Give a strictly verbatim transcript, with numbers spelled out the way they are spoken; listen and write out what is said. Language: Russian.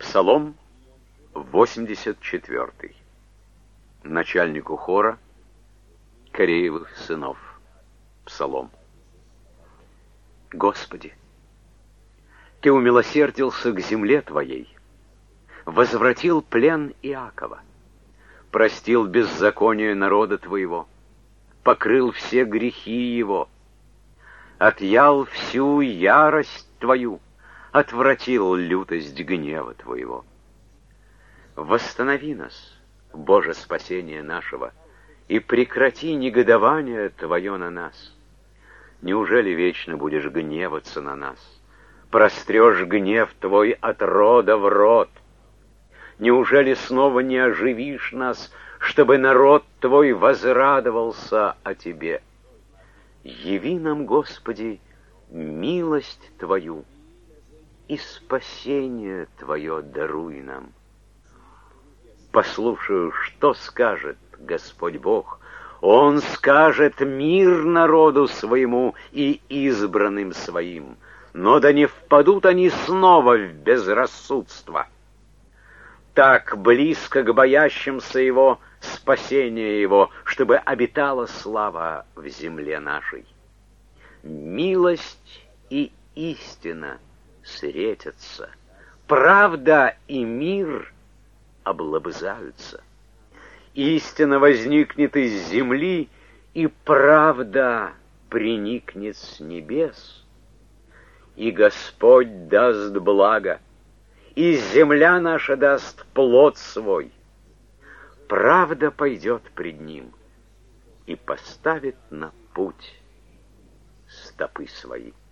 Псалом восемьдесят четвёртый. Начальнику хора Кореевых сынов. Псалом. Господи, Ты умилосердился к земле Твоей, возвратил плен Иакова, простил беззаконие народа Твоего, покрыл все грехи его, отъял всю ярость Твою, отвратил лютость гнева Твоего. Восстанови нас, Боже, спасение нашего, и прекрати негодование Твое на нас. Неужели вечно будешь гневаться на нас? Прострешь гнев Твой от рода в род. Неужели снова не оживишь нас, чтобы народ Твой возрадовался о Тебе? Яви нам, Господи, милость Твою, и спасение Твое даруй нам. Послушаю, что скажет Господь Бог. Он скажет мир народу своему и избранным своим, но да не впадут они снова в безрассудство. Так близко к боящимся Его спасение Его, чтобы обитала слава в земле нашей. Милость и истина встретятся, правда и мир облобызаются. Истина возникнет из земли, и правда приникнет с небес. И Господь даст благо, и земля наша даст плод свой. Правда пойдет пред Ним и поставит на путь стопы свои.